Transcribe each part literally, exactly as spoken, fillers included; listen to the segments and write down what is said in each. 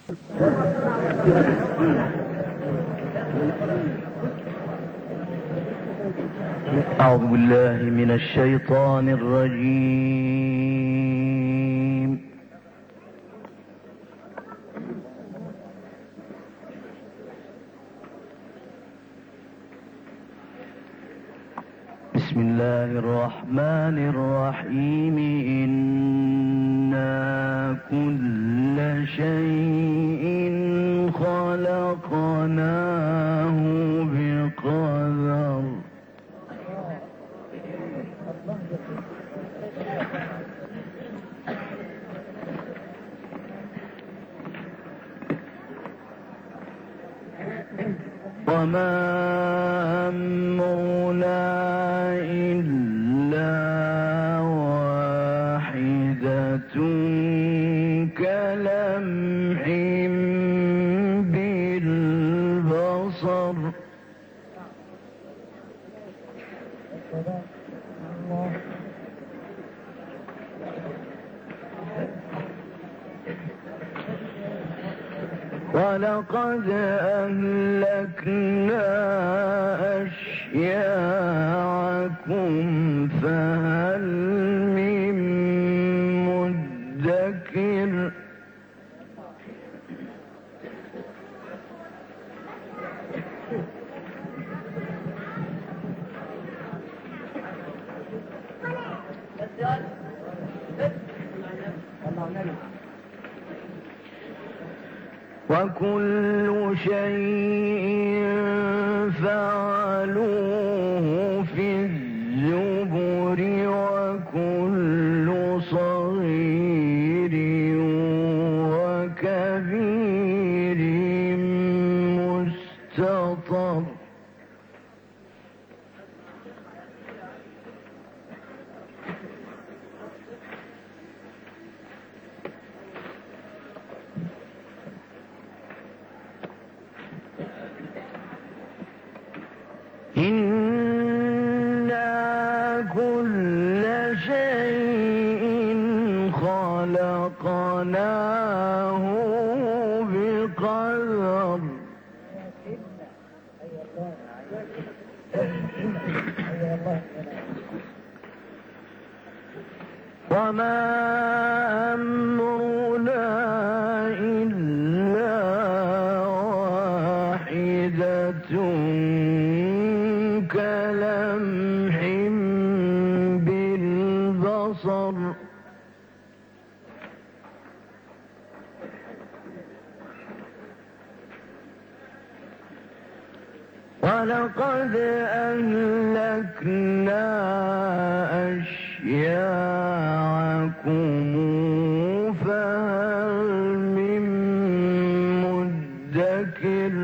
أعوذ بالله من الشيطان الرجيم. بسم الله الرحمن الرحيم. إنا كل شيء خلقناه بقدر. وما أمرنا إلا واحدة كلمح بالبصر. ولقد أهلكنا أشياعكم فهل من مدكر. وكل شيء فعلوه في الزبر وكل صغير وكبير مستطر. إنا كل شيء خلقناه بقدر. وما أمرنا إلا واحدة كلمح بالبصر. ولقد أهلكنا أشياعكم فهل من مدكر.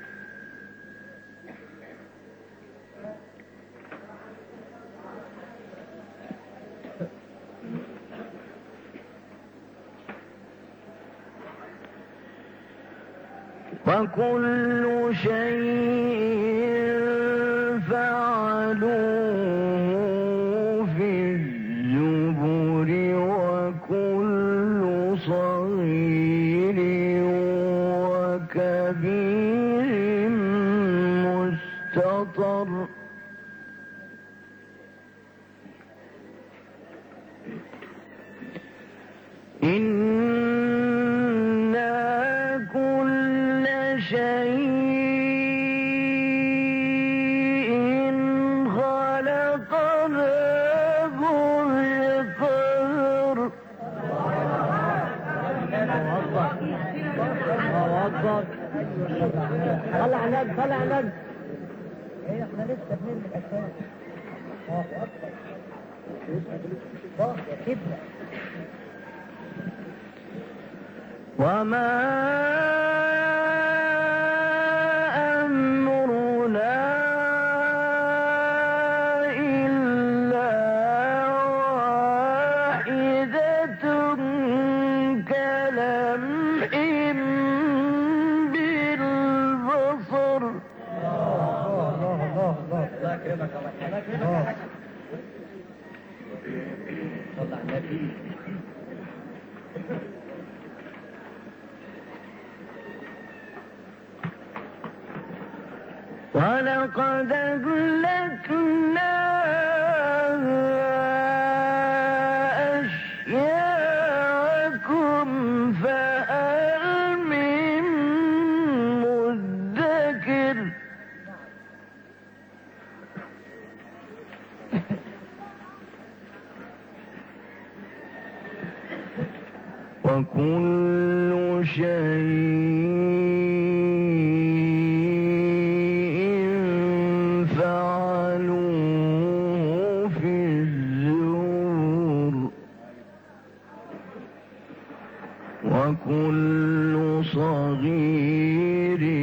وكل شيء فعلوه في الزبر وكل صغير وكبير مستطر. طلع نجد طلع نجد. ايه احنا لسه بنرمي الاساس. اه كده. وما أمرنا إلا واحدة كلمح بالبصر. ولقد أهلكنا أشياعكم فهل من مدكر وكل شيء فعلوه في الزبر وكل صغير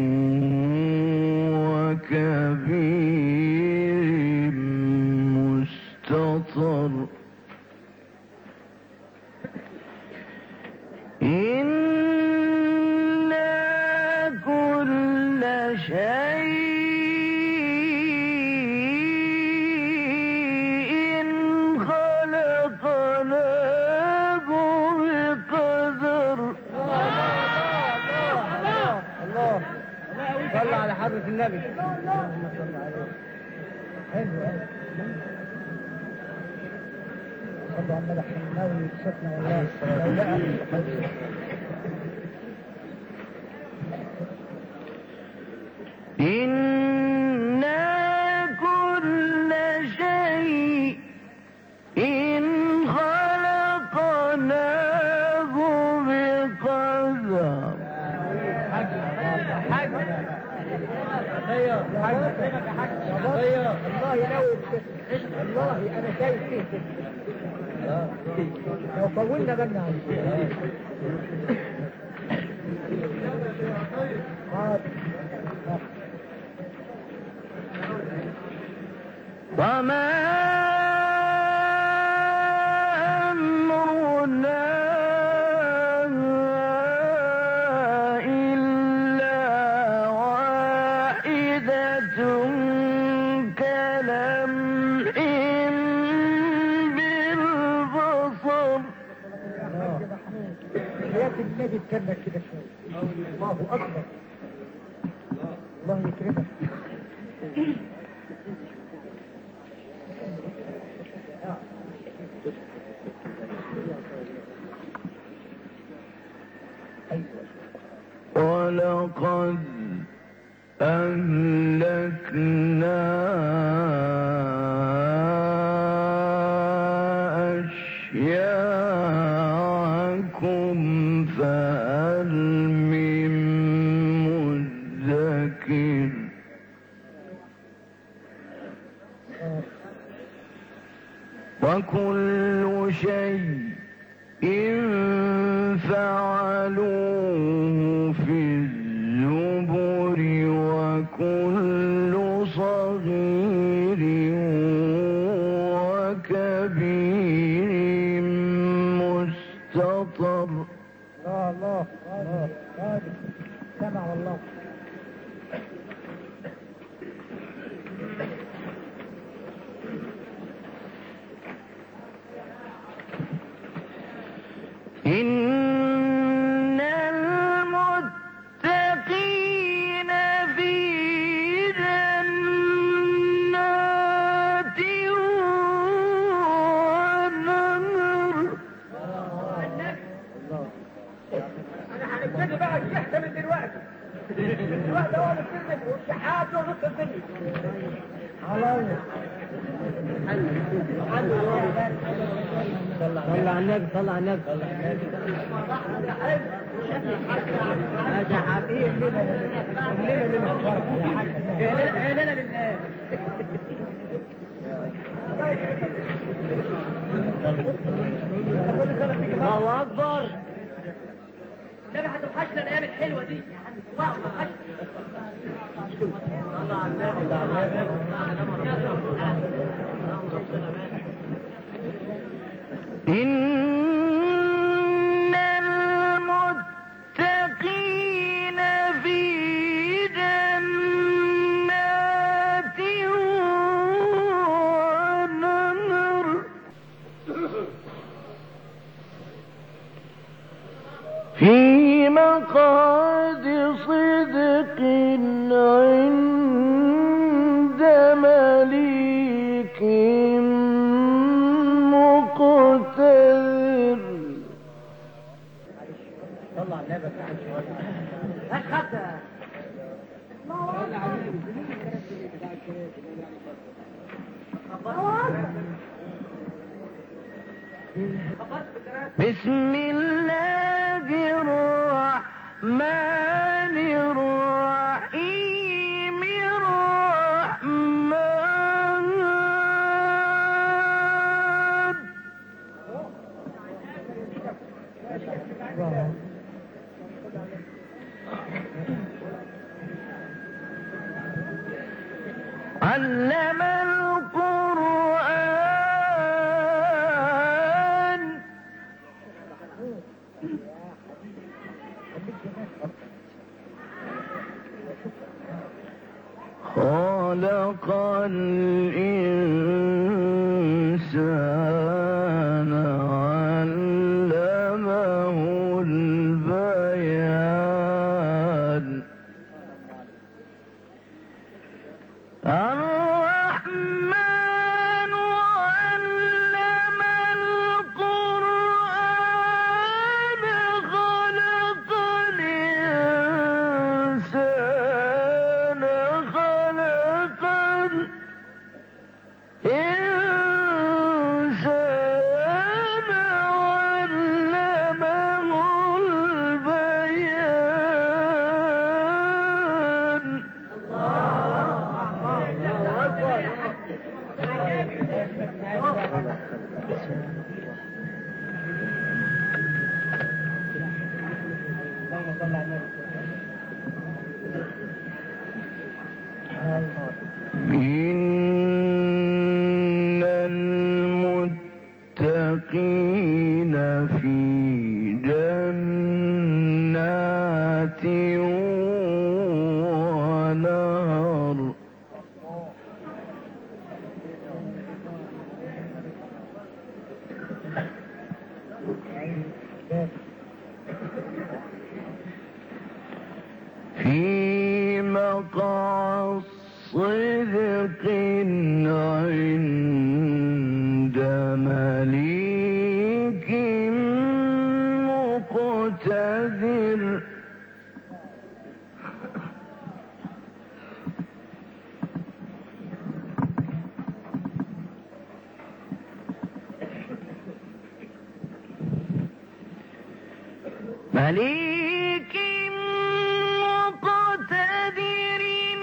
وكبير مستطر إنا كل شيء خلقناه بقدر. الله صلى على حضرة النبي. حلو صلى على النبي حناوي يكشفنا والله. لو لقى إنا كل شيء خلقناه بقدر. والله ناوي والله انا شايف فيه لو طولنا بالنا وما أمرنا إلا واحدة كلمح بالبصر. حياة النبي تكمل كده شوية. الله أكبر. الله يكرمك. ولقد أهلكنا أشياعكم فهل من مدكر وكل شيء فعلوه في الزبر وكل صغير وكبير مستطر. الله الله الله قادر سمع والله. إن المتقين في جنات ونهر. أنا هنبتدي بقى الشحت من دلوقتي. دلوقتي هو السلم والشحات ونص الدنيا. خلاص. صلى على النبي صلى على النبي صلى على النبي. يا حبيبي لنا لنا لنا لله. الله أكبر. النبي هتوحشنا الأيام الحلوة دي. الله على إن المتقين في جنات ونهر. في مقعد صدق عند بسم الله الرحمن الرحيم الرحمن علم القرآن خلق الإنسان علمه البيان الرحمن علم القرآن خلق الإنسان خلق الإنسان علمه البيان إن المتقين في جنات ونهر في مقعد صدق عند مليك مقتدر مليك مقتدر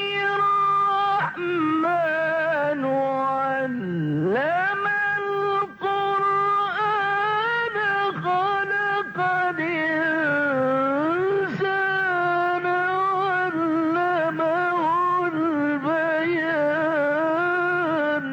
الرحمن علم القرآن خلق الإنسان علمه البيان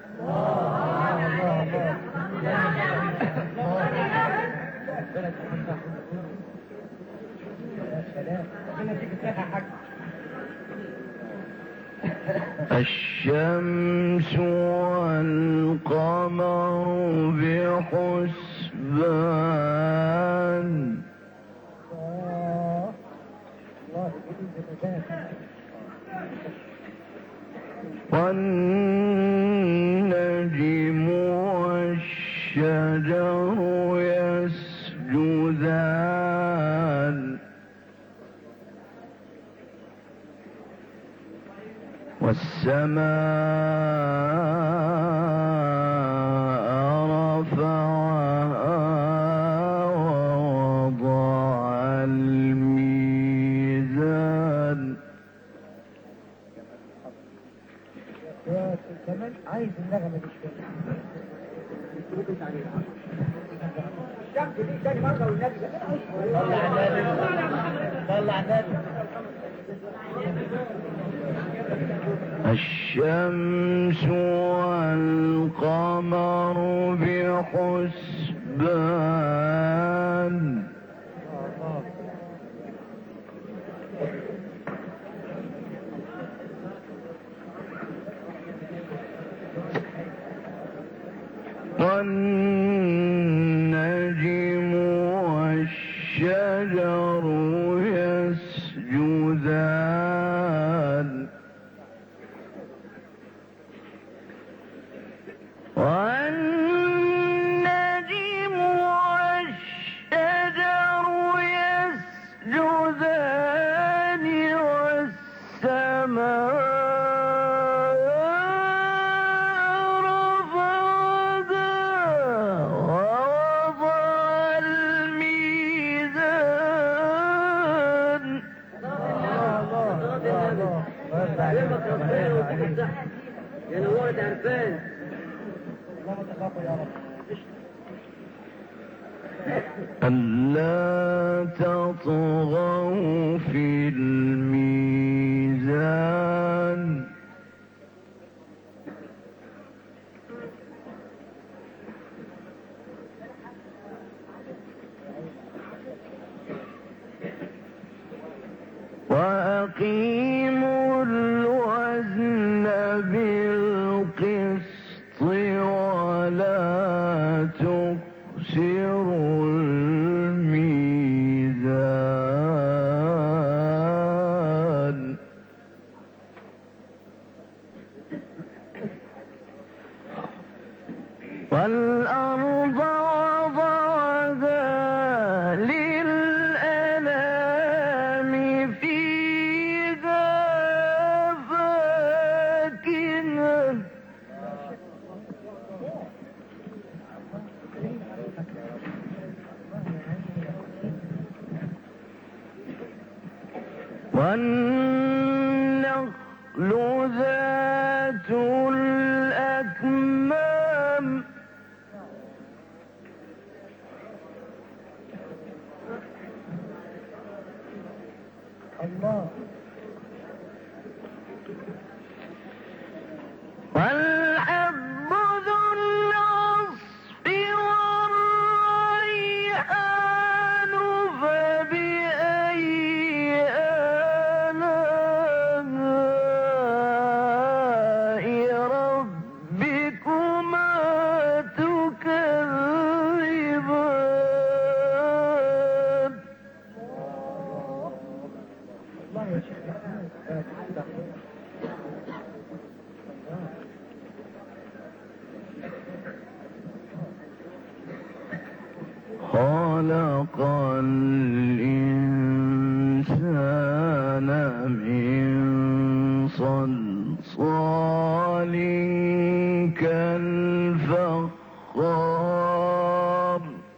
الشمس والقمر بحسبان والنجم والشجر يسجدان والسماء رفعها ووضع الميزان كمان عايز النغمة دي شوية الشمس دي تاني مرة والنبي طلع النبي طلع النبي الشمس والقمر بحسبان والنجم والشجر يسجدان والنجم والشجر يسجدان صح يا نورت عرفان. اللهم تخافوا يا رب. ألا تطغوا في الميزان وأقيموا الوزن بالقسط ولا تخسروا الميزان والأرض وضعها للأنام فيها فاكهة والنخل ذات الأكمام الله. والحب ذو العصف والريحان فبأي آلاء ربكما تكذبان الله يا شيخ محمود. خلق الإنسان من صلصال كالفخار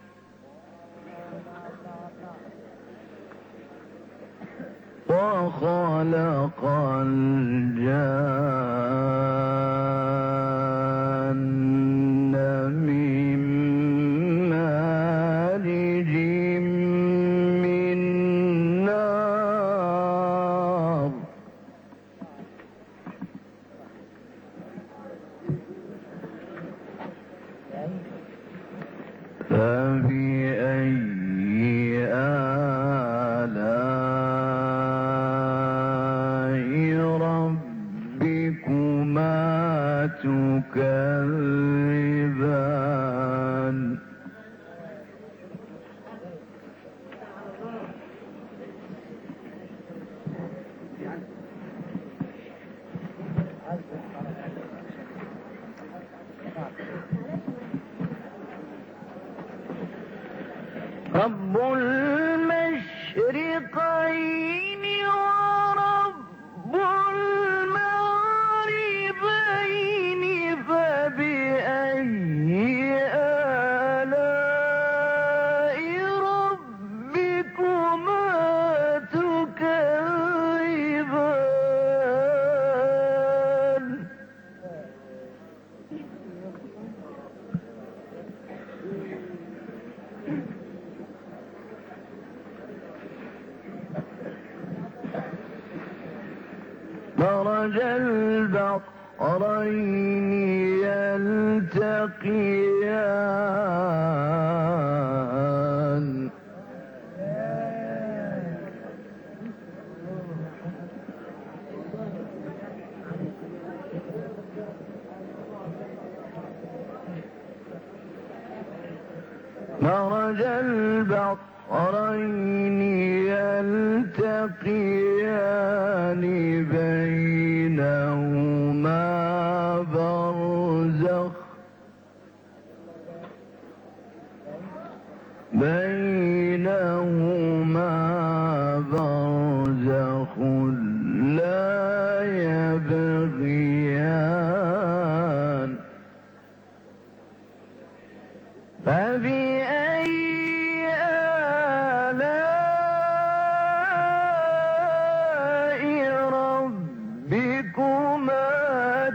وخلق الجان من مارج من نار فبأي آلاء ربكما تكذبان رب المشرقين ورب المغربين فبأي آلاء ربكما تكذبان مرج البحرين يلتقيان مرج البحرين يلتقيان بينهما برزخ بينهما برزخ لا يبغيان فبأي آلاء ربكما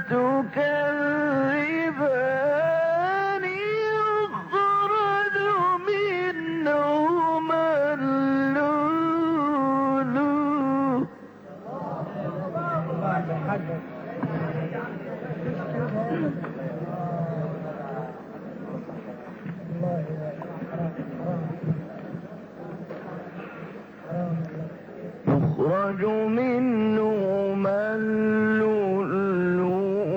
يخرج منهما اللؤلؤ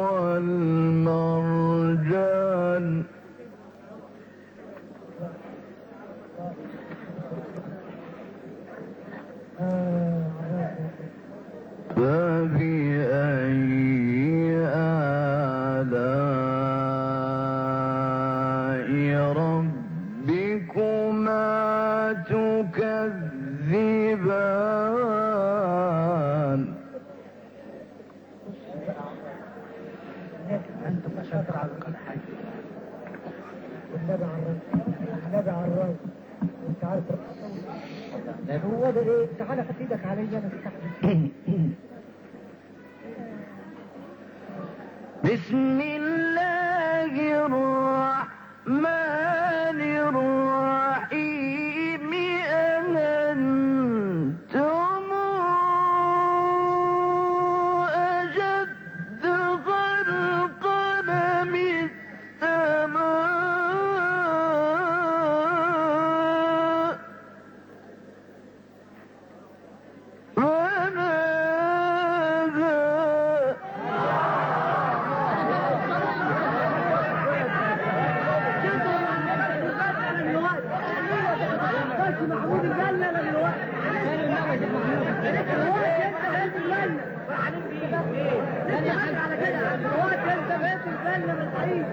والمرجان فبأي آلاء ربكما تكذبان انتم شاطر على القلحة والنبي على الرجل النبي على الرجل انت عارف هو ده ايه؟ تعالى خد ايدك عليا انا استحمل. بسم الله الرحمن الرحيم أنتم أشد خلقا من السماء محمود الجنة دلوقتي دلوقتي انت بقيت الجنة انت على كده دلوقتي انت بقيت الجنة من حقيقي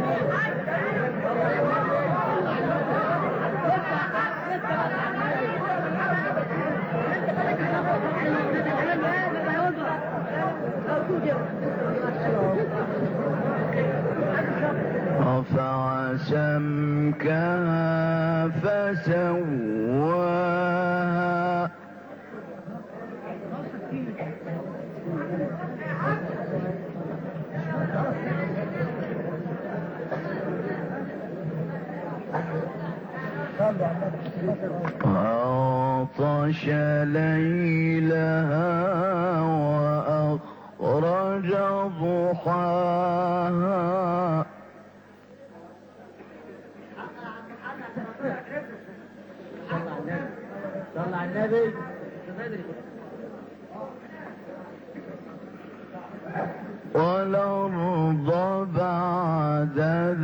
رفع سمكها فسواها وأغطش ليلها وأخرج ضحاها صلى على النبي والأرض بعد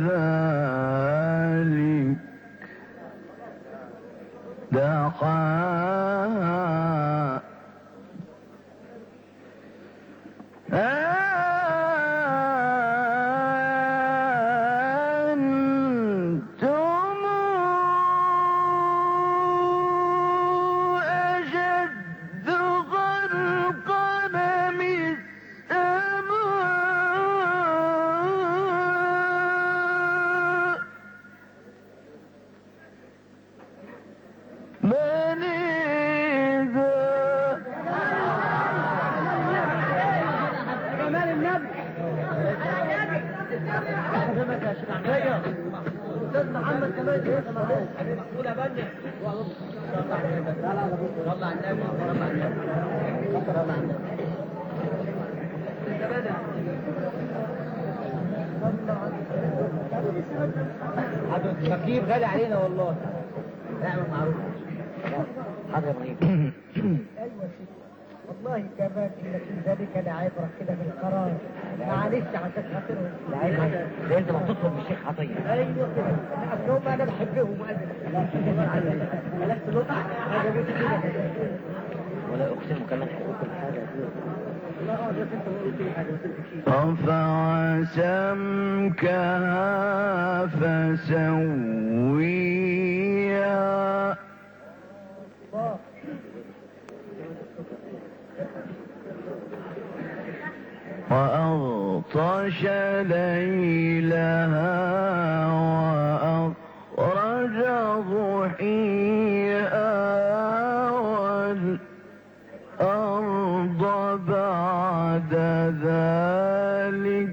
ذلك دحاها أنتم أشد خلقا من السماء بنيها جمال النبي استاذ محمد كمان مقبول يا بني صلى على النبي صلى على النبي صلى على النبي هذا التكييف غالي علينا والله نعمل معروف حاضر ابراهيم ايوه والله كمان ان في ذلك لعبره كده بالقرار معلش عشان خاطرهم العبره ده انت ما تطلب من الشيخ عطيه ايوه كده اصل هم انا بحبهم ملكت لطع عجبتني كده ولا اقسم كمان حقوق الحاجه لا اه بس انت قلت لي حاجه بس انت رفع سمكها فسويها وأغطش ليلها وأخرج ضحيها والأرض بعد ذلك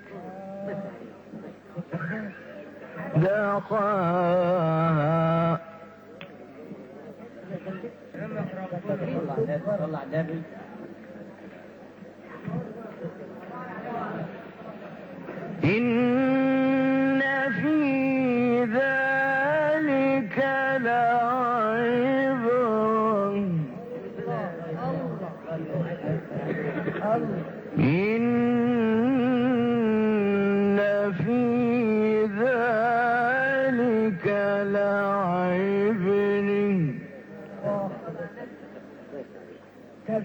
دحاها صلى على النبي إن في ذلك لعبرة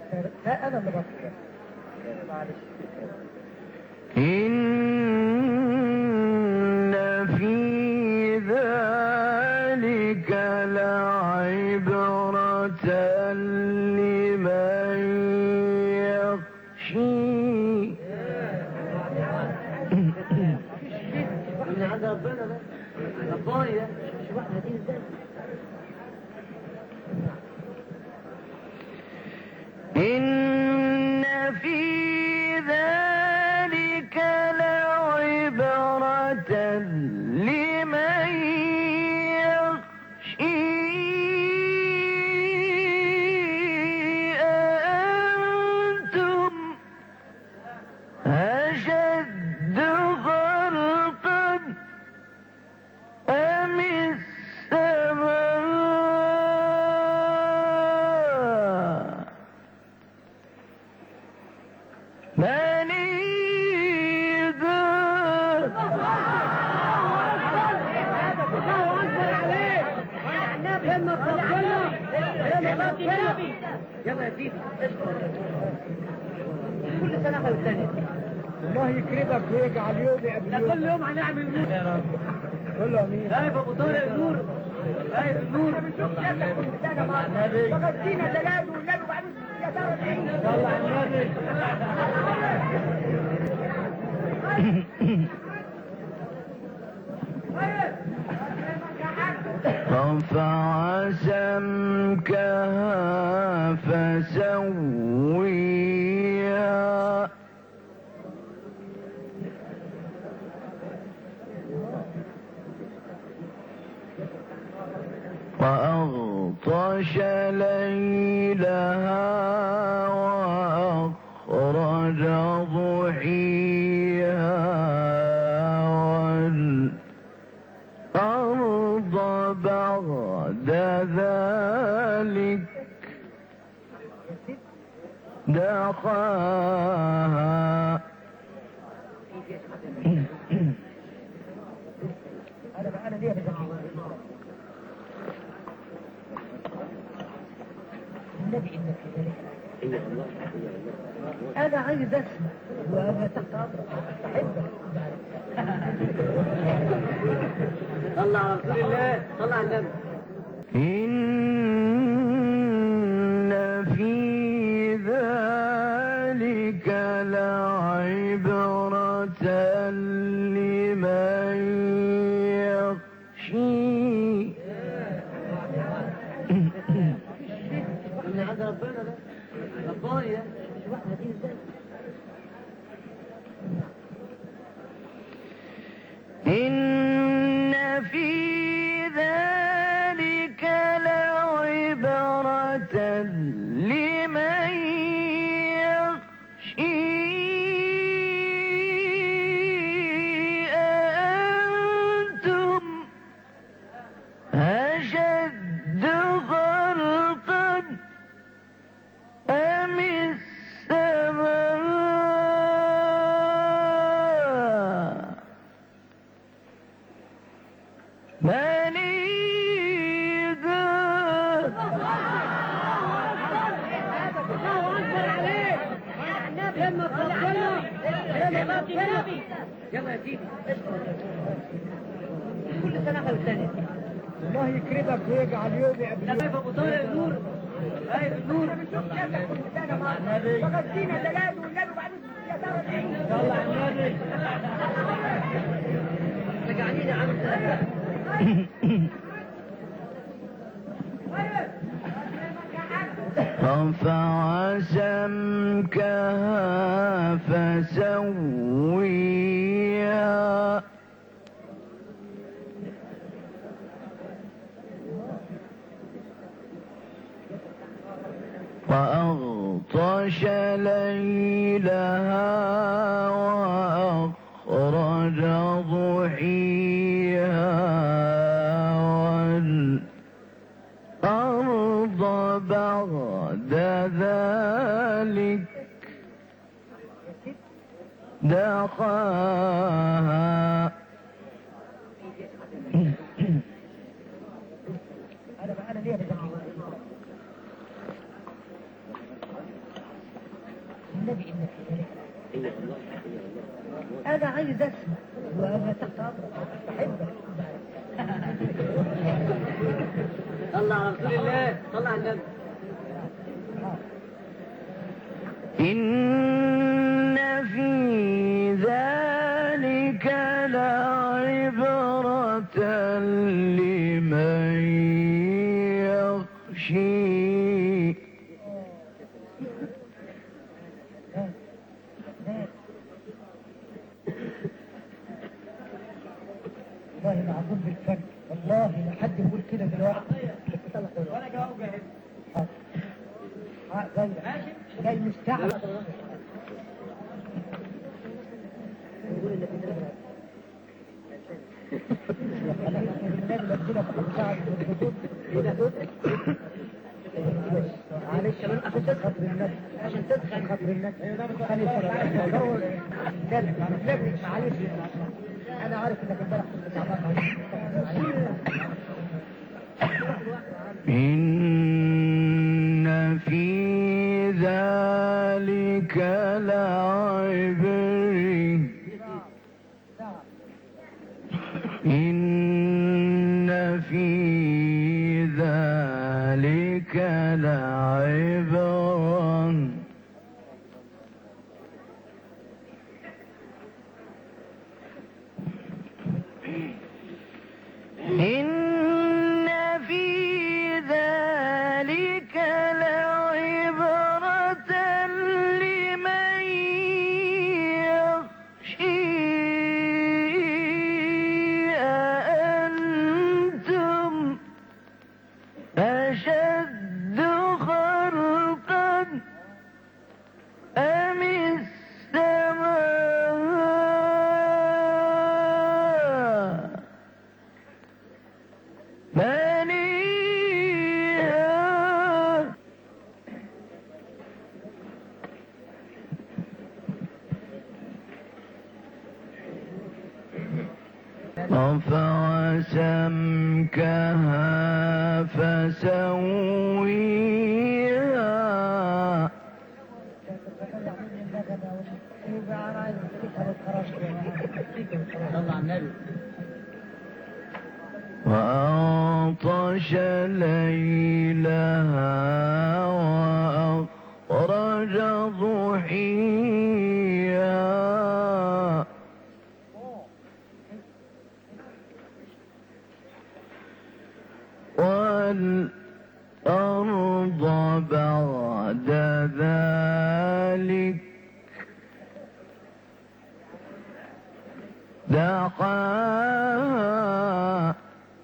لا انا اللي بطلع معلش. إن في ذلك لعبرة لمن يخشي. من عند ربنا ده رباني ده شو واحدة دي ازاي؟ إن في ذلك لعبرة لمن يخشي. أأنتم أشد خلقا أم السماء بنيها. يلا يا سيدي كل سنة والثانية. الله يكرمك ويجعل يومي قبل ده يوم. كل يوم هنعمل نور يا رب. كله امين. شايف ابو طارق النور شايف النور فقدتينا دلال والنبي وبعدين يا ترى صلى على النبي. رفع سمكها فسويها وأغطش ليلها وأخرج ضحيها والأرض بعد ذلك دحاها. انا بقى انا ليه بزكي النبي انك في ذلك. انا عايز اسمع وانا تحت امرك احبك. صلى على رسول الله صلى على النبي. إن في ذلك لعبرة لمن يخشي. من عند ربنا ده رباني ده شو واحدة دي ازاي؟ إن في ذلك لعبرة لمن يخشي. أأنتم أشد خلقا أم السماء يلا يا سيدي كل سنة والثانية. الله يكرمك ويجعل يومي قبل يوم. شايف ابو طارق النور شايف النور فقدتينا دلال والنبي وبعدين يا ترى صلى على النبي. رجعيني يا عم رفع سمكها فسويها وأغطش ليلها وأخرج ضحيها والأرض بعد ذلك دحاها. انا بقى انا ليه بزكي عايز اسمع وانا تحت امرك احبك. صلى على رسول الله، صلى على النبي. إن في ذلك لعبرة لمن يخشي. والله العظيم بالفرق، والله لا حد يقول كده دلوقتي. وانا جواب جاهز. اه جاي جاي مستعد. يقول اللي في دماغك. معلش كمان عشان تدخل النبي، عشان تدخل خاطر النبي. معلش انا عارف انك امبارح كنت تعبان. إن في ذلك لعبرة، إن في ذلك لعبرة إن في ذلك لعبرة لمن يخشي. أأنتم أشد خلقا أم السماء بنيها رفع سمكها فسويها صلى على النبي. وأغطش ليلها وأخرج ضحيها والأرض بعد ذلك دحاها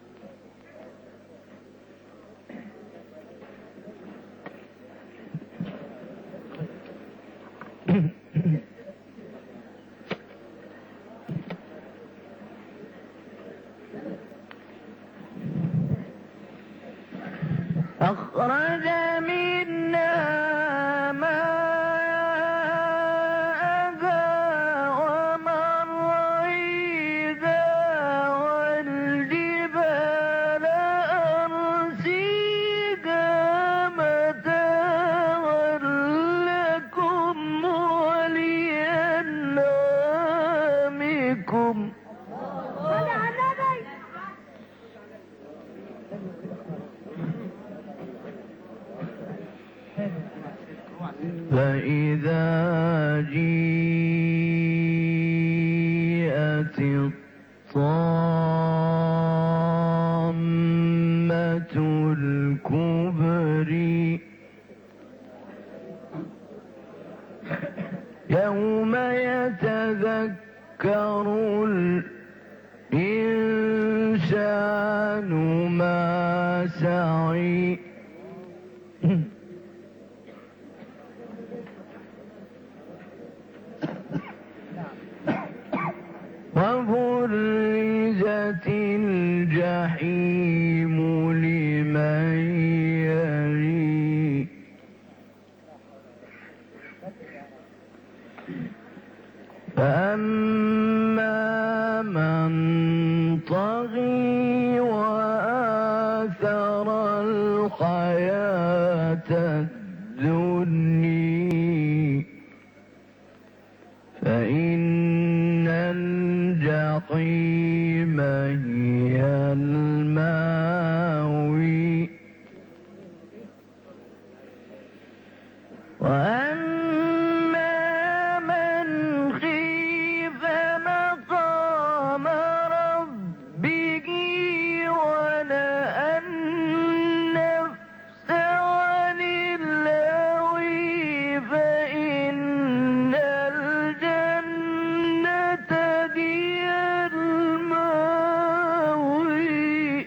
أخرج منها ماءها ومرعيها والجبال أرسيها متاعا لكم ولأنعامكم. فإذا جيءت الطامة الكبرى يوم يتذكر الإنسان ما سعي وبرزت الجحيم لمن يري فأما من طغي وآثر الحياة الدنيا فإن وأما من خيف مقام ربه ونهى النفس عن الهوى فإن الجنة هي المأوى.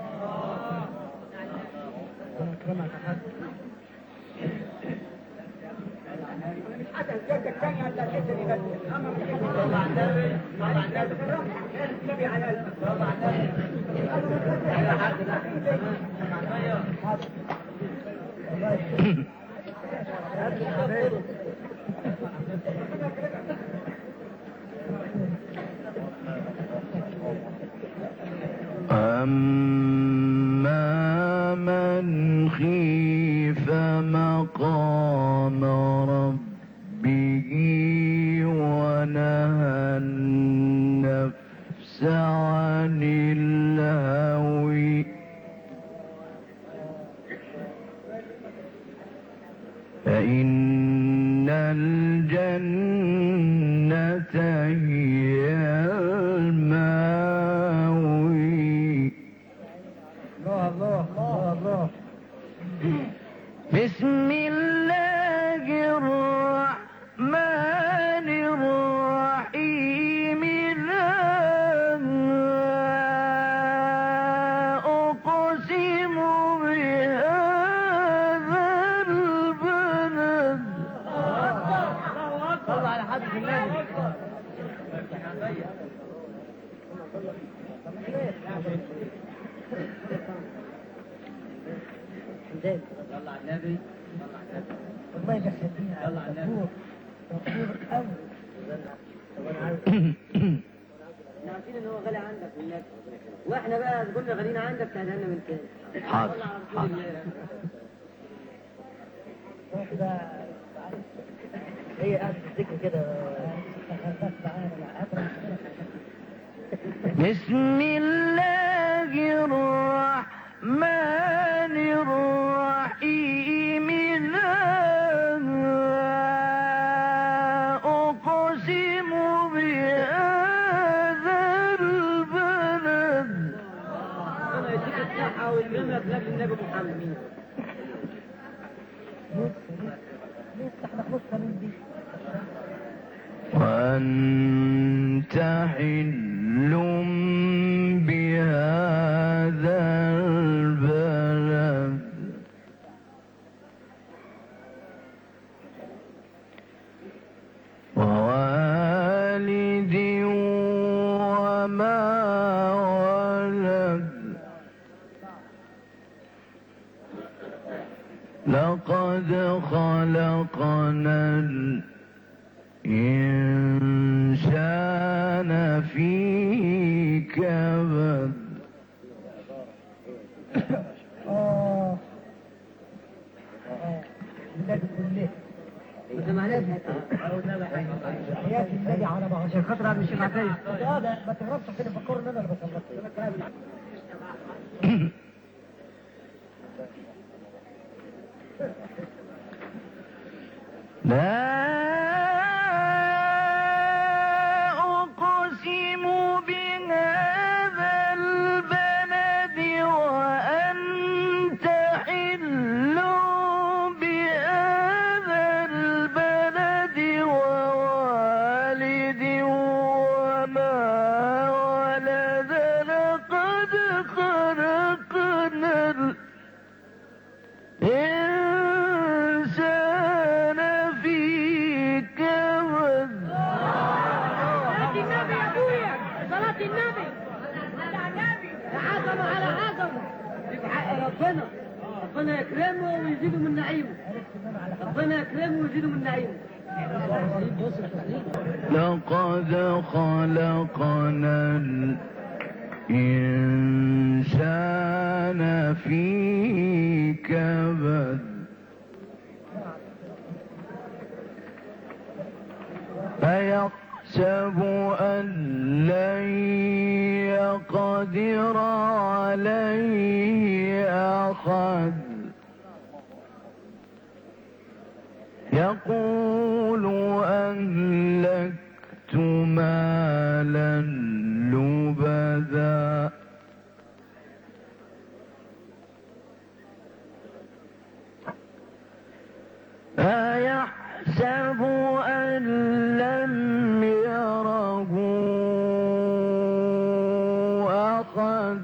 أما من خيف مقام ربه ونهى النفس عن الهوى فإن الجنة هي المأوى. الله الله الله. بسم الله الرحمن الرحيم. لا أقسم بهذا البلد. صلى على حضرة النبي. يلا على النبي. والله يخلينا يلا على النبي. مبروك قوي. احنا عارفين ان هو غالي عندك والنبي، واحنا بقى قلنا غاليين عندك تعالى لنا من تاني. حاضر صلى على رسول الله. واحدة هي قاعدة تفتكر كده. بسم الله الرحمن الرحيم. لا أقسم بهذا البلد. انا يديك الصحة والجنة بلاد النبي محمد. وأنت حل بهذا البلد ووالد وما ولد. لقد خلقنا الإنسان في كبد. آه النبي كله. انت معلش حياة النبي على بعض. عشان خاطر عم الشيخ عباية. ما تهربش كده فكروا ان انا اللي بصلت. لا أقسم بهذا البلد وأنت حل بهذا البلد ووالد وما ولد. لقد خلقنا الإنسان في كبد. صلاة النبي يا ابويا، صلاة النبي. عظمة على عظمة. حق ربنا، ربنا يكرمه ويزيده من نعيمه. ربنا يكرمه ويزيده من نعيمه. لقد خلقنا الإنسان في كبد. فيحسب أن لن يقدر عليه أحد. يقول أهلكت مالا لبدا أيحسب أن لم يره أحد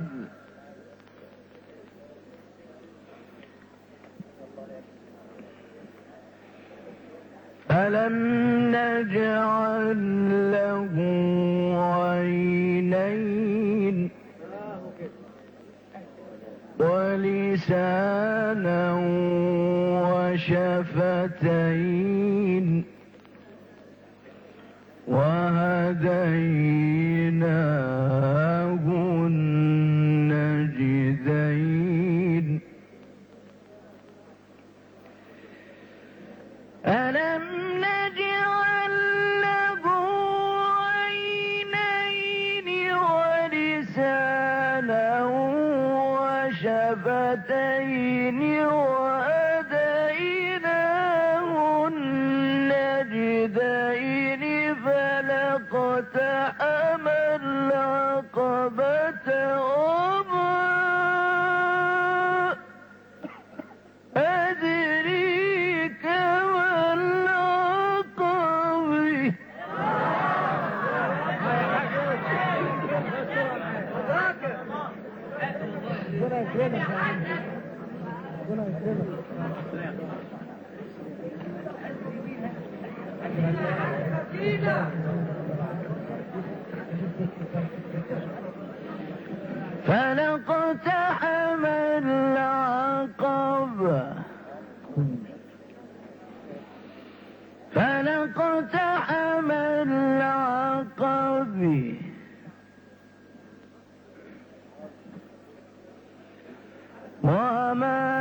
ألم نجعل له عينين ولسانا وشفتين وهديناه النجدين ألم نجعل له عينين ولسانا وشفتين وهديناه النجدين فلاقتحم العقبة وما أدريك ما العقبة ربنا يكرمك يا عم. ربنا يكرمك. فلاقتحم العقبة فلاقتحم العقبة وما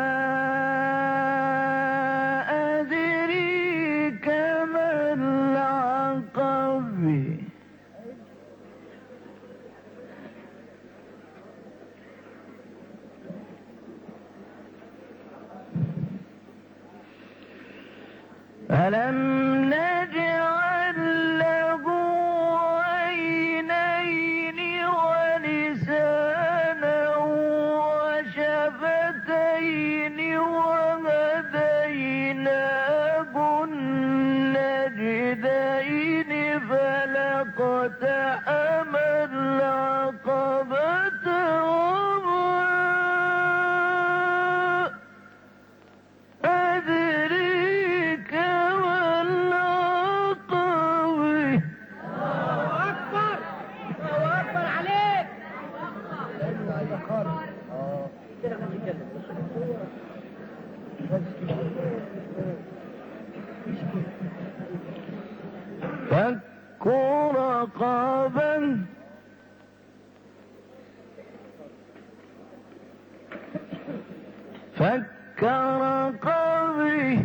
أدريك ما العقبة ألم نجعل له عينين ولسانا وشفتين وهديناه النجدين فلاقتحم العقبة وما أدريك ما العقبة أكبر الله أكبر عليك فك رقبة فك رقبة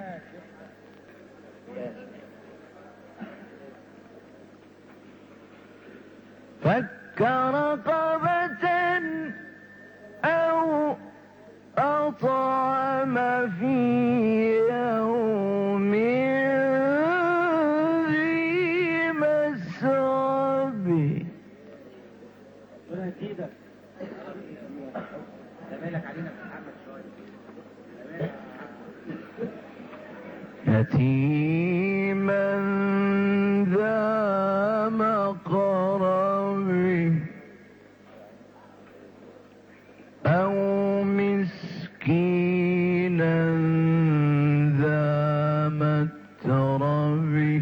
فك رقبة أو أطعم في يوم ذي مسربة يتيما ذا مقربة أو مسكينا ذا متربة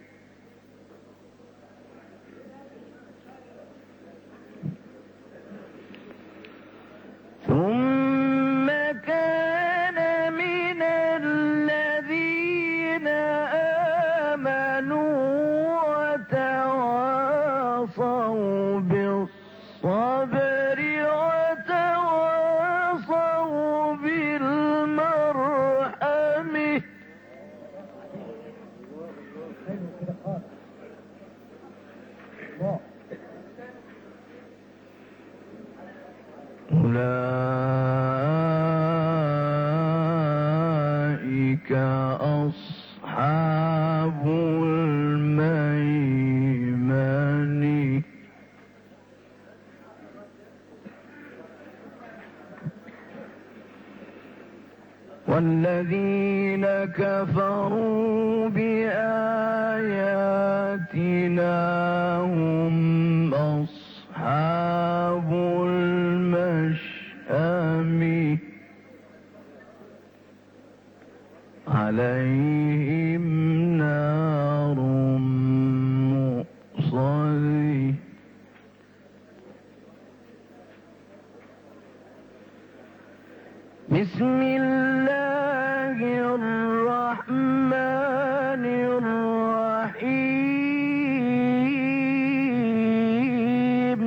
ثم كان من الذين آمنوا وتواصوا بالصبر وتواصوا بالمرحمة أولئك أصحاب الميمنة والذين كفروا بآياتنا هم أصحاب المشأمة عليهم نار مؤصدة بسم الله الرحمن الرحيم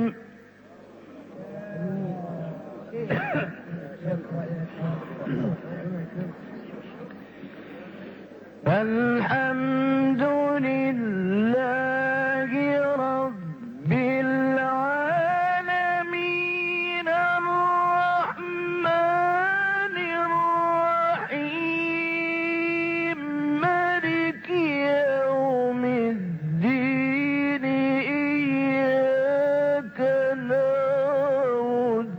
الحمد لله رب العالمين الرحمن الرحيم مالك يوم الدين إياك نعبد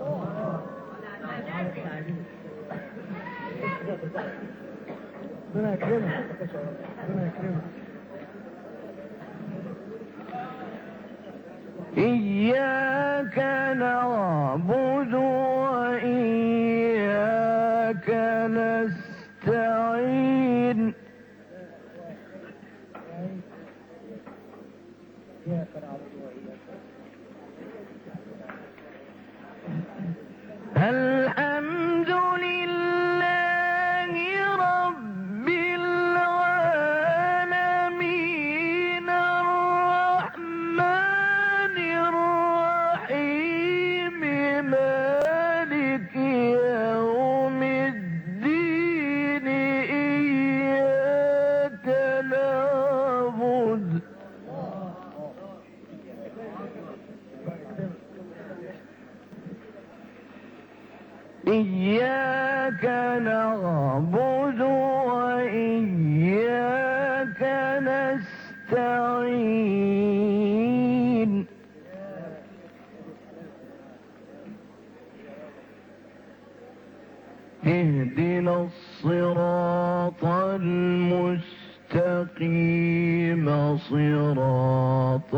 ربنا يكرمك ربنا يكرمك إياك نعبد وإياك نستعين إياك نعبد وإياك الحمد لله رب العالمين الرحمن الرحيم مالك يوم الدين إياك نعبد إياك نعبد وإياك نستعين اهدنا الصراط المستقيم صراط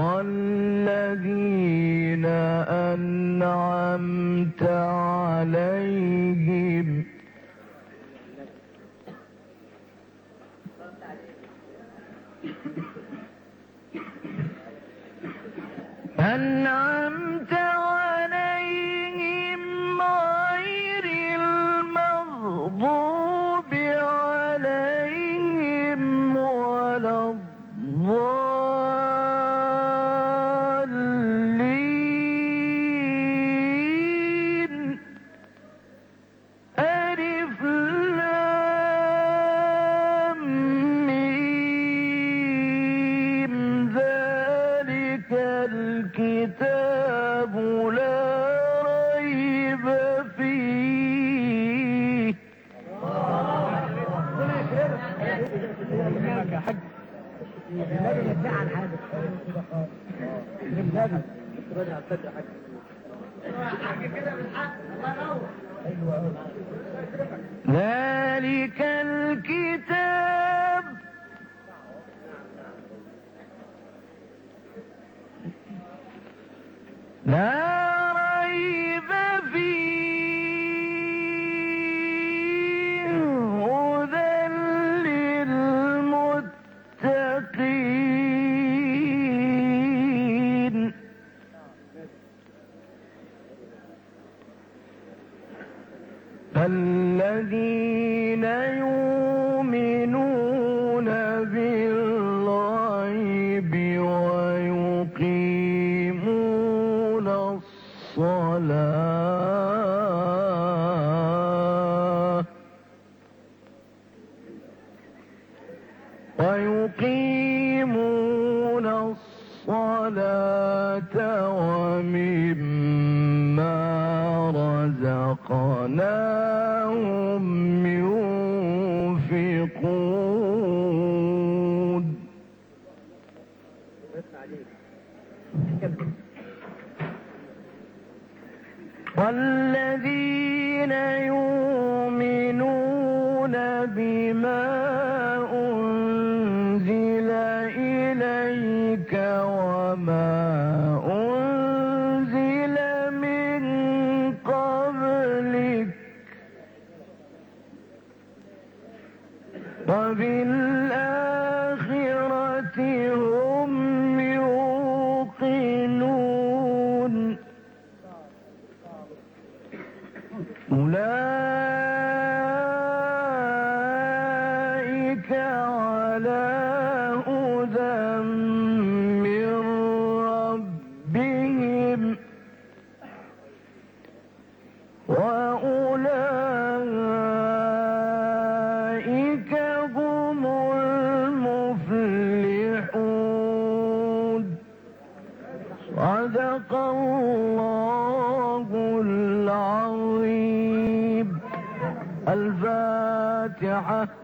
الذين أنعمت عليهم أنعمت عليهم غير المغضوب عليهم ولا الضالين ألف لام ميم ذلك الكتاب لا ريب فيه يا حاج النبي يدعي حاجه النبي راجع الفتح حاج ذلك الكتاب لا ريب فيه هدى للمتقين الذين يؤمنون بالغيب ويقيمون الصلاة ويقيمون الصلاة ومما رزقناهم ينفقون بما أنزل إليك وما أنزل من قبلك وبالآخرة هم يوقنون أولئك على هدى من ربهم وأولئك هم المفلحون. صدق الله العظيم. الفاتحة.